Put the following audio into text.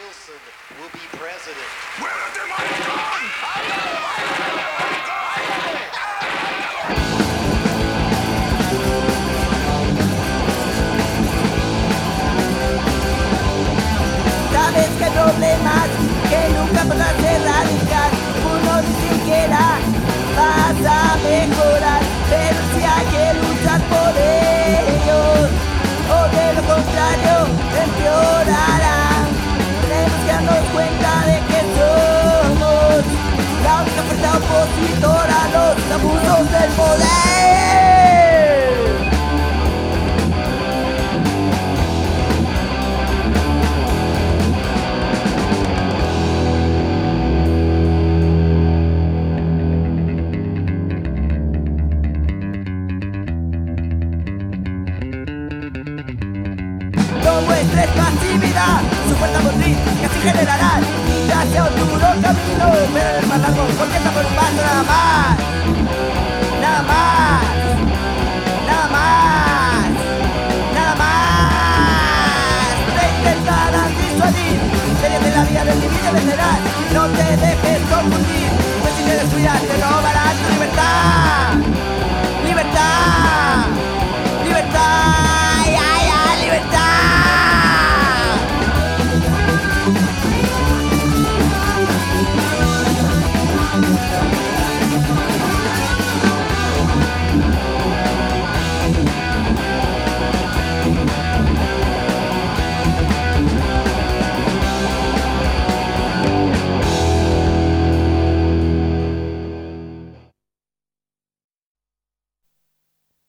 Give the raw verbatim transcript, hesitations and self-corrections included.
Wilson will be president. ¡Muévete, maricón! Sabes que hay problemas que nunca podrás erradicar. Uno ni siquiera vas a mejorar, pero si hay que luchar por ellos, o de lo contrario empeorarán. Tenemos que darnos cuenta de que somos la única fuerza opositora a los abusos del poder. No muestres pasividad, su fuerza motriz casi generará y ya sea un duro camino, pero en el más largo, porque está por un paso nada más, nada más, nada más, nada más. Te intentarán disuadir, series de la vida del divino vencerás, no te dejes confundir.